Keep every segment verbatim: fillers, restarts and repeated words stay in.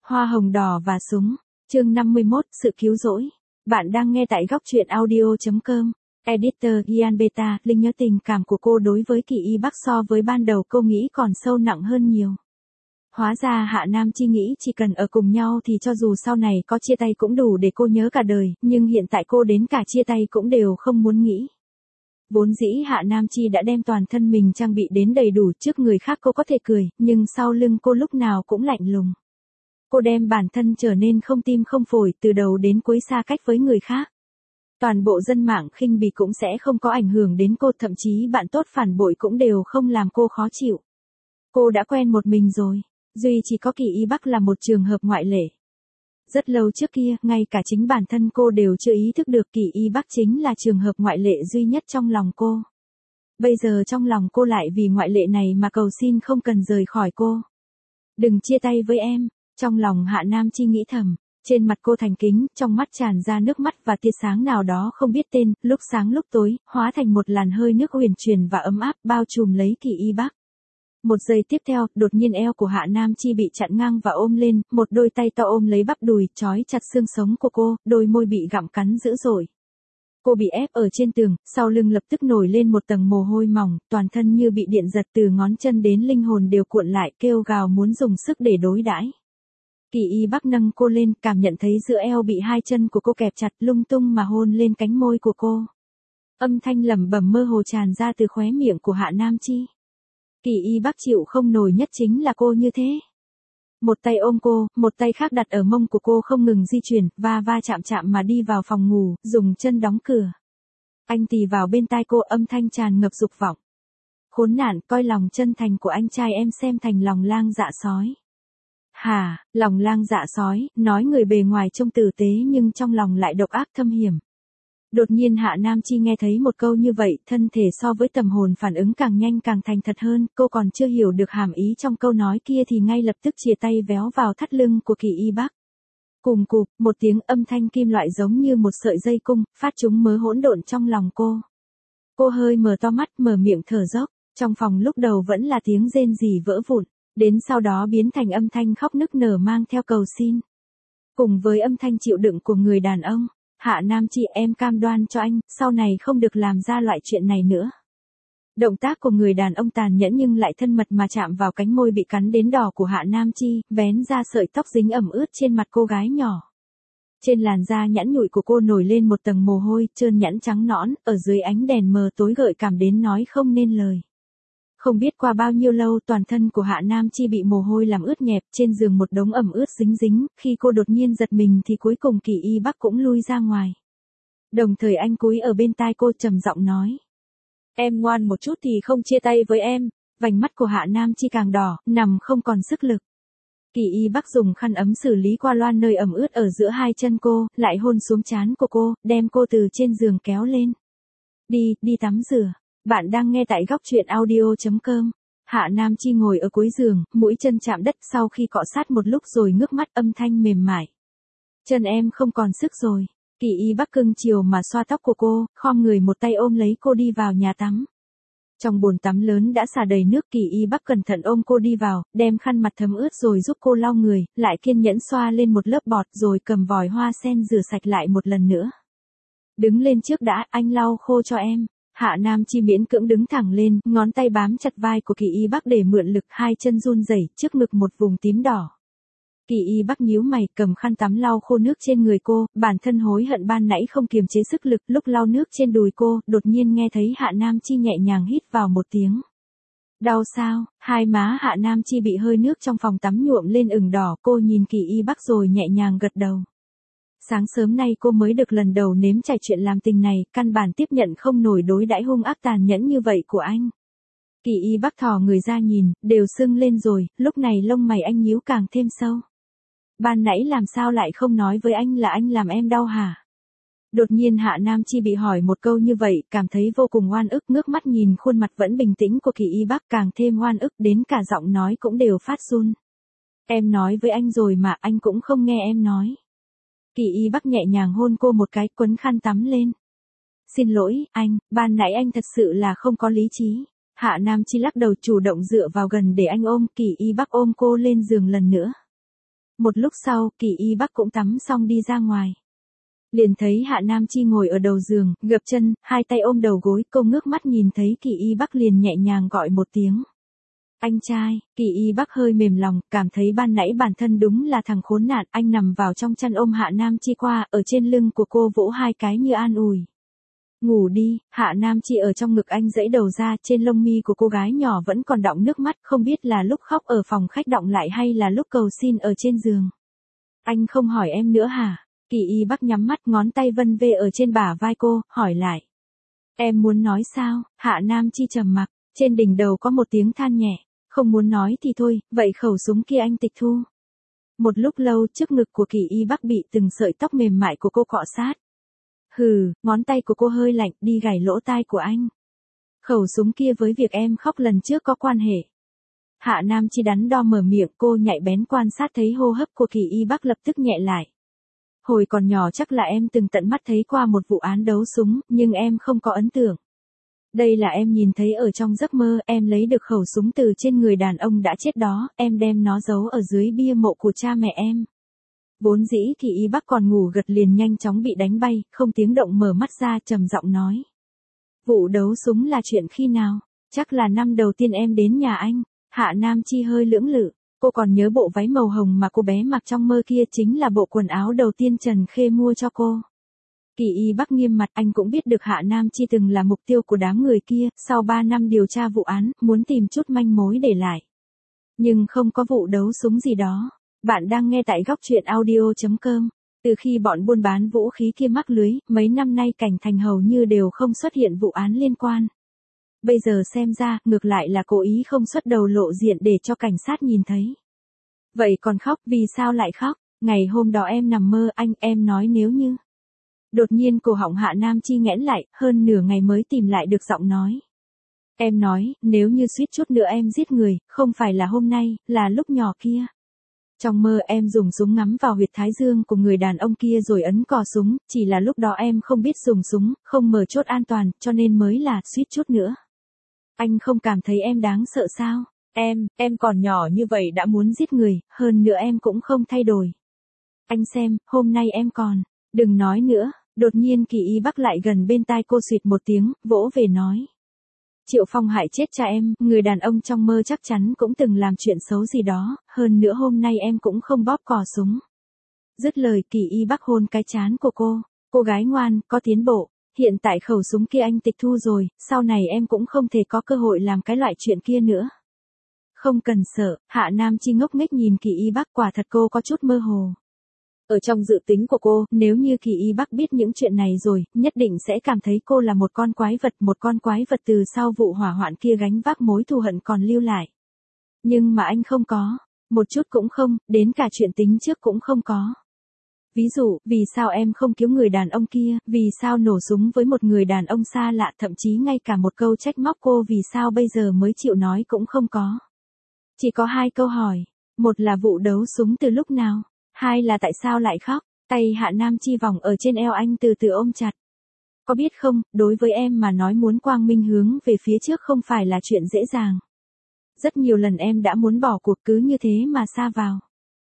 Hoa hồng đỏ và súng. Chương năm mươi mốt, sự cứu rỗi. Bạn đang nghe tại góc truyện audio chấm com. Editor Gian Beta, Linh nhớ tình cảm của cô đối với Kỳ Y Bắc so với ban đầu cô nghĩ còn sâu nặng hơn nhiều. Hóa ra Hạ Nam Chi nghĩ chỉ cần ở cùng nhau thì cho dù sau này có chia tay cũng đủ để cô nhớ cả đời, nhưng hiện tại cô đến cả chia tay cũng đều không muốn nghĩ. Vốn dĩ Hạ Nam Chi đã đem toàn thân mình trang bị đến đầy đủ, trước người khác cô có thể cười, nhưng sau lưng cô lúc nào cũng lạnh lùng. Cô đem bản thân trở nên không tim không phổi, từ đầu đến cuối xa cách với người khác. Toàn bộ dân mạng khinh bỉ cũng sẽ không có ảnh hưởng đến cô, thậm chí bạn tốt phản bội cũng đều không làm cô khó chịu. Cô đã quen một mình rồi, duy chỉ có Kỳ Y Bắc là một trường hợp ngoại lệ. Rất lâu trước kia, ngay cả chính bản thân cô đều chưa ý thức được Kỳ Y Bắc chính là trường hợp ngoại lệ duy nhất trong lòng cô. Bây giờ trong lòng cô lại vì ngoại lệ này mà cầu xin không cần rời khỏi cô. Đừng chia tay với em, trong lòng Hạ Nam Chi nghĩ thầm. Trên mặt cô thành kính, trong mắt tràn ra nước mắt và tia sáng nào đó không biết tên, lúc sáng lúc tối, hóa thành một làn hơi nước huyền truyền và ấm áp bao trùm lấy Kỳ Y Bắc. Một giây tiếp theo, đột nhiên eo của Hạ Nam Chi bị chặn ngang và ôm lên, một đôi tay to ôm lấy bắp đùi, trói chặt xương sống của cô, đôi môi bị gặm cắn dữ dội. Cô bị ép ở trên tường, sau lưng lập tức nổi lên một tầng mồ hôi mỏng, toàn thân như bị điện giật, từ ngón chân đến linh hồn đều cuộn lại, kêu gào muốn dùng sức để đối đãi. Kỳ Y Bắc nâng cô lên, cảm nhận thấy giữa eo bị hai chân của cô kẹp chặt, lung tung mà hôn lên cánh môi của cô. Âm thanh lẩm bẩm mơ hồ tràn ra từ khóe miệng của Hạ Nam Chi. Kỳ Y Bắc chịu không nổi nhất chính là cô như thế. Một tay ôm cô, một tay khác đặt ở mông của cô không ngừng di chuyển, va va chạm chạm mà đi vào phòng ngủ, dùng chân đóng cửa. Anh tì vào bên tai cô, âm thanh tràn ngập dục vọng. Khốn nạn, coi lòng chân thành của anh trai em xem thành lòng lang dạ sói. Hả, lòng lang dạ sói, nói người bề ngoài trông tử tế nhưng trong lòng lại độc ác thâm hiểm. Đột nhiên Hạ Nam Chi nghe thấy một câu như vậy, thân thể so với tầm hồn phản ứng càng nhanh càng thành thật hơn, cô còn chưa hiểu được hàm ý trong câu nói kia thì ngay lập tức chìa tay véo vào thắt lưng của Kỳ Y Bắc. Cùm cụp, một tiếng âm thanh kim loại giống như một sợi dây cung, phát trúng mớ hỗn độn trong lòng cô. Cô hơi mở to mắt, mở miệng thở dốc, trong phòng lúc đầu vẫn là tiếng rên rỉ vỡ vụn. Đến sau đó biến thành âm thanh khóc nức nở mang theo cầu xin. Cùng với âm thanh chịu đựng của người đàn ông, Hạ Nam Chi, em cam đoan cho anh, sau này không được làm ra loại chuyện này nữa. Động tác của người đàn ông tàn nhẫn nhưng lại thân mật mà chạm vào cánh môi bị cắn đến đỏ của Hạ Nam Chi, vén ra sợi tóc dính ẩm ướt trên mặt cô gái nhỏ. Trên làn da nhẵn nhụi của cô nổi lên một tầng mồ hôi, trơn nhẵn trắng nõn, ở dưới ánh đèn mờ tối gợi cảm đến nói không nên lời. Không biết qua bao nhiêu lâu toàn thân của Hạ Nam Chi bị mồ hôi làm ướt nhẹp, trên giường một đống ẩm ướt dính dính, khi cô đột nhiên giật mình thì cuối cùng Kỳ Y Bắc cũng lui ra ngoài. Đồng thời anh cúi ở bên tai cô trầm giọng nói. Em ngoan một chút thì không chia tay với em, vành mắt của Hạ Nam Chi càng đỏ, nằm không còn sức lực. Kỳ Y Bắc dùng khăn ấm xử lý qua loa nơi ẩm ướt ở giữa hai chân cô, lại hôn xuống trán của cô, đem cô từ trên giường kéo lên. Đi, đi tắm rửa. Bạn đang nghe tại góc truyện audio chấm com. Hạ Nam Chi ngồi ở cuối giường, mũi chân chạm đất sau khi cọ sát một lúc rồi ngước mắt, âm thanh mềm mại. Chân em không còn sức rồi. Kỳ Y Bắc cưng chiều mà xoa tóc của cô, khom người một tay ôm lấy cô đi vào nhà tắm. Trong bồn tắm lớn đã xả đầy nước, Kỳ Y Bắc cẩn thận ôm cô đi vào, đem khăn mặt thấm ướt rồi giúp cô lau người, lại kiên nhẫn xoa lên một lớp bọt rồi cầm vòi hoa sen rửa sạch lại một lần nữa. Đứng lên trước đã, anh lau khô cho em. Hạ Nam Chi miễn cưỡng đứng thẳng lên, ngón tay bám chặt vai của Kỳ Y Bắc để mượn lực, hai chân run rẩy, trước ngực một vùng tím đỏ. Kỳ Y Bắc nhíu mày, cầm khăn tắm lau khô nước trên người cô, bản thân hối hận ban nãy không kiềm chế sức lực, lúc lau nước trên đùi cô, đột nhiên nghe thấy Hạ Nam Chi nhẹ nhàng hít vào một tiếng. Đau sao? Hai má Hạ Nam Chi bị hơi nước trong phòng tắm nhuộm lên ửng đỏ, cô nhìn Kỳ Y Bắc rồi nhẹ nhàng gật đầu. Sáng sớm nay cô mới được lần đầu nếm trải chuyện làm tình này, căn bản tiếp nhận không nổi đối đãi hung ác tàn nhẫn như vậy của anh. Kỳ Y Bắc thò người ra nhìn, đều sưng lên rồi, lúc này lông mày anh nhíu càng thêm sâu. Ban nãy làm sao lại không nói với anh là anh làm em đau hả? Đột nhiên Hạ Nam Chi bị hỏi một câu như vậy, cảm thấy vô cùng oan ức, ngước mắt nhìn khuôn mặt vẫn bình tĩnh của Kỳ Y Bắc càng thêm oan ức, đến cả giọng nói cũng đều phát run. Em nói với anh rồi mà anh cũng không nghe em nói. Kỳ Y Bắc nhẹ nhàng hôn cô một cái, quấn khăn tắm lên. Xin lỗi, anh, ban nãy anh thật sự là không có lý trí. Hạ Nam Chi lắc đầu chủ động dựa vào gần để anh ôm, Kỳ Y Bắc ôm cô lên giường lần nữa. Một lúc sau, Kỳ Y Bắc cũng tắm xong đi ra ngoài. Liền thấy Hạ Nam Chi ngồi ở đầu giường, gập chân, hai tay ôm đầu gối, cô ngước mắt nhìn thấy Kỳ Y Bắc liền nhẹ nhàng gọi một tiếng. Anh trai. Kỳ Y Bắc hơi mềm lòng, cảm thấy ban nãy bản thân đúng là thằng khốn nạn, anh nằm vào trong chăn ôm Hạ Nam Chi qua, ở trên lưng của cô vỗ hai cái như an ủi. Ngủ đi. Hạ Nam Chi ở trong ngực anh giãy đầu ra, trên lông mi của cô gái nhỏ vẫn còn đọng nước mắt, không biết là lúc khóc ở phòng khách đọng lại hay là lúc cầu xin ở trên giường. Anh không hỏi em nữa hả? Kỳ Y Bắc nhắm mắt, ngón tay vân vê ở trên bả vai cô, hỏi lại. Em muốn nói sao? Hạ Nam Chi trầm mặc, trên đỉnh đầu có một tiếng than nhẹ. Không muốn nói thì thôi, vậy khẩu súng kia anh tịch thu. Một lúc lâu, trước ngực của Kỳ Y Bắc bị từng sợi tóc mềm mại của cô cọ sát. Hừ, ngón tay của cô hơi lạnh, đi gảy lỗ tai của anh. Khẩu súng kia với việc em khóc lần trước có quan hệ. Hạ Nam Chi đắn đo mở miệng, cô nhạy bén quan sát thấy hô hấp của Kỳ Y Bắc lập tức nhẹ lại. Hồi còn nhỏ chắc là em từng tận mắt thấy qua một vụ án đấu súng, nhưng em không có ấn tượng. Đây là em nhìn thấy ở trong giấc mơ, em lấy được khẩu súng từ trên người đàn ông đã chết đó, em đem nó giấu ở dưới bia mộ của cha mẹ em. Vốn dĩ Kỳ Y Bắc còn ngủ gật liền nhanh chóng bị đánh bay, không tiếng động mở mắt ra trầm giọng nói. Vụ đấu súng là chuyện khi nào? Chắc là năm đầu tiên em đến nhà anh. Hạ Nam Chi hơi lưỡng lự, cô còn nhớ bộ váy màu hồng mà cô bé mặc trong mơ kia chính là bộ quần áo đầu tiên Trần Khê mua cho cô. Kỳ Y Bắc nghiêm mặt, anh cũng biết được Hạ Nam Chi từng là mục tiêu của đám người kia, sau ba năm điều tra vụ án, muốn tìm chút manh mối để lại. Nhưng không có vụ đấu súng gì đó. Bạn đang nghe tại góc truyện audio chấm com. Từ khi bọn buôn bán vũ khí kia mắc lưới, mấy năm nay Cảnh Thành hầu như đều không xuất hiện vụ án liên quan. Bây giờ xem ra, ngược lại là cố ý không xuất đầu lộ diện để cho cảnh sát nhìn thấy. Vậy còn khóc, vì sao lại khóc? Ngày hôm đó em nằm mơ, anh, em nói nếu như. Đột nhiên cổ họng Hạ Nam Chi nghẽn lại, hơn nửa ngày mới tìm lại được giọng nói. Em nói, nếu như suýt chút nữa em giết người, không phải là hôm nay, là lúc nhỏ kia. Trong mơ em dùng súng ngắm vào huyệt thái dương của người đàn ông kia rồi ấn cò súng, chỉ là lúc đó em không biết dùng súng, không mở chốt an toàn, cho nên mới là suýt chút nữa. Anh không cảm thấy em đáng sợ sao? Em, em còn nhỏ như vậy đã muốn giết người, hơn nữa em cũng không thay đổi. Anh xem, hôm nay em còn, đừng nói nữa. Đột nhiên Kỳ Y Bắc lại gần bên tai cô xuyệt một tiếng, vỗ về nói. Triệu Phong hại chết cha em, người đàn ông trong mơ chắc chắn cũng từng làm chuyện xấu gì đó, hơn nữa hôm nay em cũng không bóp cò súng. Dứt lời Kỳ Y Bắc hôn cái trán của cô, cô gái ngoan, có tiến bộ, hiện tại khẩu súng kia anh tịch thu rồi, sau này em cũng không thể có cơ hội làm cái loại chuyện kia nữa. Không cần sợ, Hạ Nam Chi ngốc nghếch nhìn Kỳ Y Bắc, quả thật cô có chút mơ hồ. Ở trong dự tính của cô, nếu như Kỳ Y Bắc biết những chuyện này rồi, nhất định sẽ cảm thấy cô là một con quái vật, một con quái vật từ sau vụ hỏa hoạn kia gánh vác mối thù hận còn lưu lại. Nhưng mà anh không có, một chút cũng không, đến cả chuyện tính trước cũng không có. Ví dụ, vì sao em không cứu người đàn ông kia, vì sao nổ súng với một người đàn ông xa lạ, thậm chí ngay cả một câu trách móc cô vì sao bây giờ mới chịu nói cũng không có. Chỉ có hai câu hỏi, một là vụ đấu súng từ lúc nào? Hai là tại sao lại khóc? Tay Hạ Nam Chi vòng ở trên eo anh từ từ ôm chặt. Có biết không, đối với em mà nói muốn quang minh hướng về phía trước không phải là chuyện dễ dàng. Rất nhiều lần em đã muốn bỏ cuộc cứ như thế mà sa vào.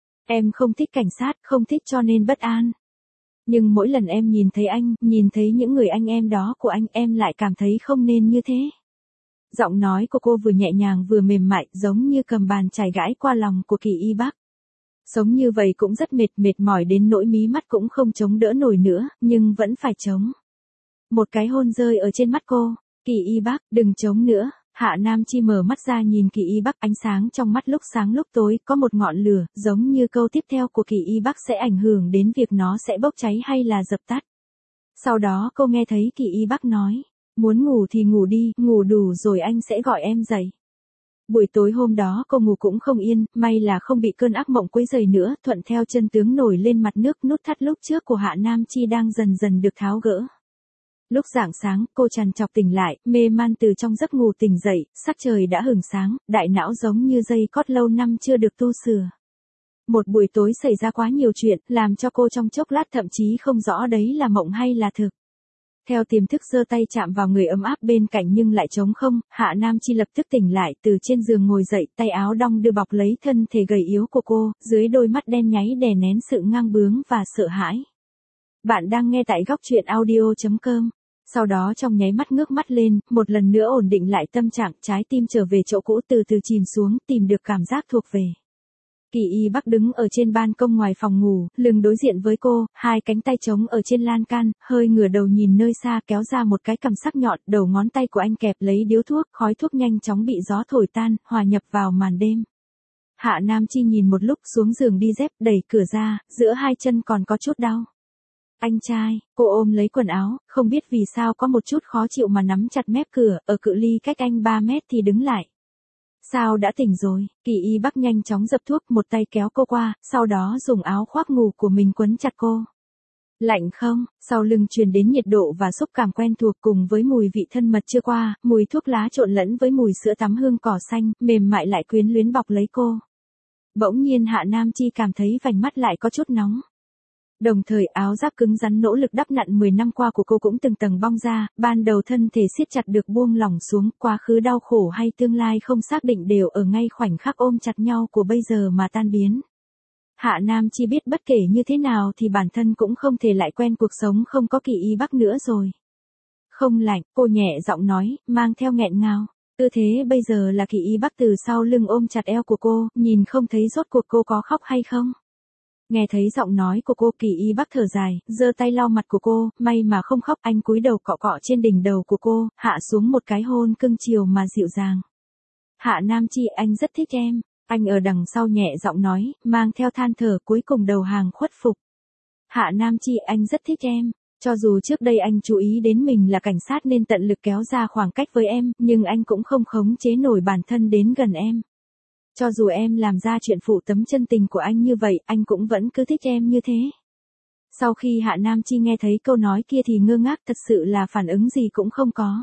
Em không thích cảnh sát, không thích cho nên bất an. Nhưng mỗi lần em nhìn thấy anh, nhìn thấy những người anh em đó của anh, em lại cảm thấy không nên như thế. Giọng nói của cô vừa nhẹ nhàng vừa mềm mại, giống như cầm bàn chải gãi qua lòng của Kỳ Y Bắc. Sống như vậy cũng rất mệt, mệt mỏi đến nỗi mí mắt cũng không chống đỡ nổi nữa, nhưng vẫn phải chống. Một cái hôn rơi ở trên mắt cô, Kỳ Y Bắc, đừng chống nữa. Hạ Nam Chi mở mắt ra nhìn Kỳ Y Bắc, ánh sáng trong mắt lúc sáng lúc tối, có một ngọn lửa, giống như câu tiếp theo của Kỳ Y Bắc sẽ ảnh hưởng đến việc nó sẽ bốc cháy hay là dập tắt. Sau đó cô nghe thấy Kỳ Y Bắc nói, muốn ngủ thì ngủ đi, ngủ đủ rồi anh sẽ gọi em dậy. Buổi tối hôm đó cô ngủ cũng không yên, may là không bị cơn ác mộng quấy rầy nữa, thuận theo chân tướng nổi lên mặt nước, nút thắt lúc trước của Hạ Nam Chi đang dần dần được tháo gỡ. Lúc rạng sáng, cô trằn trọc tỉnh lại, mê man từ trong giấc ngủ tỉnh dậy, sắc trời đã hửng sáng, đại não giống như dây cót lâu năm chưa được tu sửa. Một buổi tối xảy ra quá nhiều chuyện, làm cho cô trong chốc lát thậm chí không rõ đấy là mộng hay là thực. Theo tiềm thức giơ tay chạm vào người ấm áp bên cạnh nhưng lại trống không, Hạ Nam Chi lập tức tỉnh lại, từ trên giường ngồi dậy, tay áo đong đưa bọc lấy thân thể gầy yếu của cô, dưới đôi mắt đen nháy đè nén sự ngang bướng và sợ hãi. Bạn đang nghe tại góc truyện audio chấm com. Sau đó trong nháy mắt ngước mắt lên, một lần nữa ổn định lại tâm trạng, trái tim trở về chỗ cũ từ từ chìm xuống, tìm được cảm giác thuộc về. Kỳ Y Bắc đứng ở trên ban công ngoài phòng ngủ, lưng đối diện với cô, hai cánh tay trống ở trên lan can, hơi ngửa đầu nhìn nơi xa kéo ra một cái cằm sắc nhọn, đầu ngón tay của anh kẹp lấy điếu thuốc, khói thuốc nhanh chóng bị gió thổi tan, hòa nhập vào màn đêm. Hạ Nam Chi nhìn một lúc xuống giường đi dép, đẩy cửa ra, giữa hai chân còn có chút đau. Anh trai, cô ôm lấy quần áo, không biết vì sao có một chút khó chịu mà nắm chặt mép cửa, ở cự ly cách anh ba mét thì đứng lại. Sao đã tỉnh rồi, Kỳ Y Bắc nhanh chóng dập thuốc, một tay kéo cô qua, sau đó dùng áo khoác ngủ của mình quấn chặt cô. Lạnh không, sau lưng truyền đến nhiệt độ và xúc cảm quen thuộc cùng với mùi vị thân mật chưa qua, mùi thuốc lá trộn lẫn với mùi sữa tắm hương cỏ xanh, mềm mại lại quyến luyến bọc lấy cô. Bỗng nhiên Hạ Nam Chi cảm thấy vành mắt lại có chút nóng. Đồng thời áo giáp cứng rắn nỗ lực đắp nặn mười năm qua của cô cũng từng tầng bong ra, ban đầu thân thể siết chặt được buông lỏng xuống, quá khứ đau khổ hay tương lai không xác định đều ở ngay khoảnh khắc ôm chặt nhau của bây giờ mà tan biến. Hạ Nam Chi biết bất kể như thế nào thì bản thân cũng không thể lại quen cuộc sống không có Kỳ Y Bắc nữa rồi. Không lạnh, cô nhẹ giọng nói, mang theo nghẹn ngào. Tư thế bây giờ là Kỳ Y Bắc từ sau lưng ôm chặt eo của cô, nhìn không thấy rốt cuộc cô có khóc hay không. Nghe thấy giọng nói của cô, Kỳ Y Bắc thở dài, giơ tay lau mặt của cô, may mà không khóc, anh cúi đầu cọ cọ trên đỉnh đầu của cô, hạ xuống một cái hôn cưng chiều mà dịu dàng. Hạ Nam Chi, anh rất thích em, anh ở đằng sau nhẹ giọng nói, mang theo than thở, cuối cùng đầu hàng khuất phục. Hạ Nam Chi, anh rất thích em, cho dù trước đây anh chú ý đến mình là cảnh sát nên tận lực kéo ra khoảng cách với em, nhưng anh cũng không khống chế nổi bản thân đến gần em. Cho dù em làm ra chuyện phụ tấm chân tình của anh như vậy, anh cũng vẫn cứ thích em như thế. Sau khi Hạ Nam Chi nghe thấy câu nói kia thì ngơ ngác, thật sự là phản ứng gì cũng không có.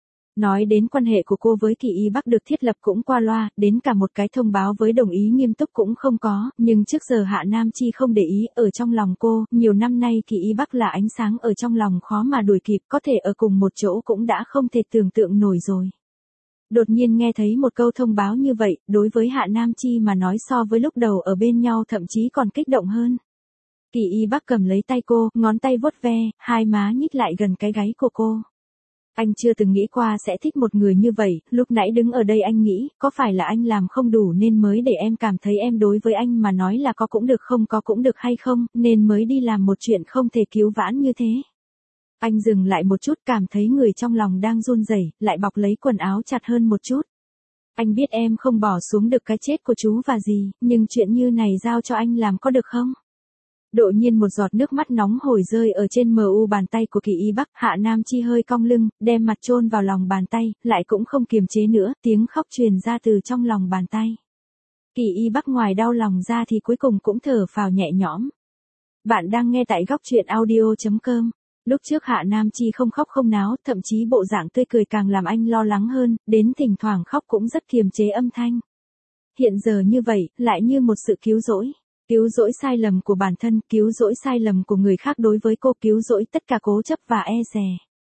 Nói đến quan hệ của cô với Kỳ Y Bắc được thiết lập cũng qua loa, đến cả một cái thông báo với đồng ý nghiêm túc cũng không có, nhưng trước giờ Hạ Nam Chi không để ý, ở trong lòng cô, nhiều năm nay Kỳ Y Bắc là ánh sáng ở trong lòng khó mà đuổi kịp, có thể ở cùng một chỗ cũng đã không thể tưởng tượng nổi rồi. Đột nhiên nghe thấy một câu thông báo như vậy, đối với Hạ Nam Chi mà nói so với lúc đầu ở bên nhau thậm chí còn kích động hơn. Kỳ Y Bắc cầm lấy tay cô, ngón tay vuốt ve, hai má nhích lại gần cái gáy của cô. Anh chưa từng nghĩ qua sẽ thích một người như vậy, lúc nãy đứng ở đây anh nghĩ, có phải là anh làm không đủ nên mới để em cảm thấy em đối với anh mà nói là có cũng được không có cũng được hay không, nên mới đi làm một chuyện không thể cứu vãn như thế. Anh dừng lại một chút, cảm thấy người trong lòng đang run rẩy, lại bọc lấy quần áo chặt hơn một chút. Anh biết em không bỏ xuống được cái chết của chú và dì, nhưng chuyện như này giao cho anh làm có được không? Đột nhiên một giọt nước mắt nóng hổi rơi ở trên mờ u bàn tay của Kỳ Y Bắc, Hạ Nam Chi hơi cong lưng, đem mặt chôn vào lòng bàn tay, lại cũng không kiềm chế nữa, tiếng khóc truyền ra từ trong lòng bàn tay. Kỳ Y Bắc ngoài đau lòng ra thì cuối cùng cũng thở phào nhẹ nhõm. Bạn đang nghe tại góc truyện audio chấm com. Lúc trước Hạ Nam Chi không khóc không náo, thậm chí bộ dạng tươi cười càng làm anh lo lắng hơn, đến thỉnh thoảng khóc cũng rất kiềm chế âm thanh. Hiện giờ như vậy, lại như một sự cứu rỗi. Cứu rỗi sai lầm của bản thân, cứu rỗi sai lầm của người khác đối với cô, cứu rỗi tất cả cố chấp và e dè.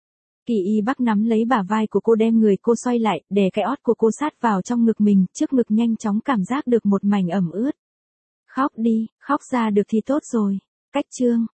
Kỳ Y Bắc nắm lấy bả vai của cô, đem người cô xoay lại, đè cái ót của cô sát vào trong ngực mình, trước ngực nhanh chóng cảm giác được một mảnh ẩm ướt. Khóc đi, khóc ra được thì tốt rồi. Cách chương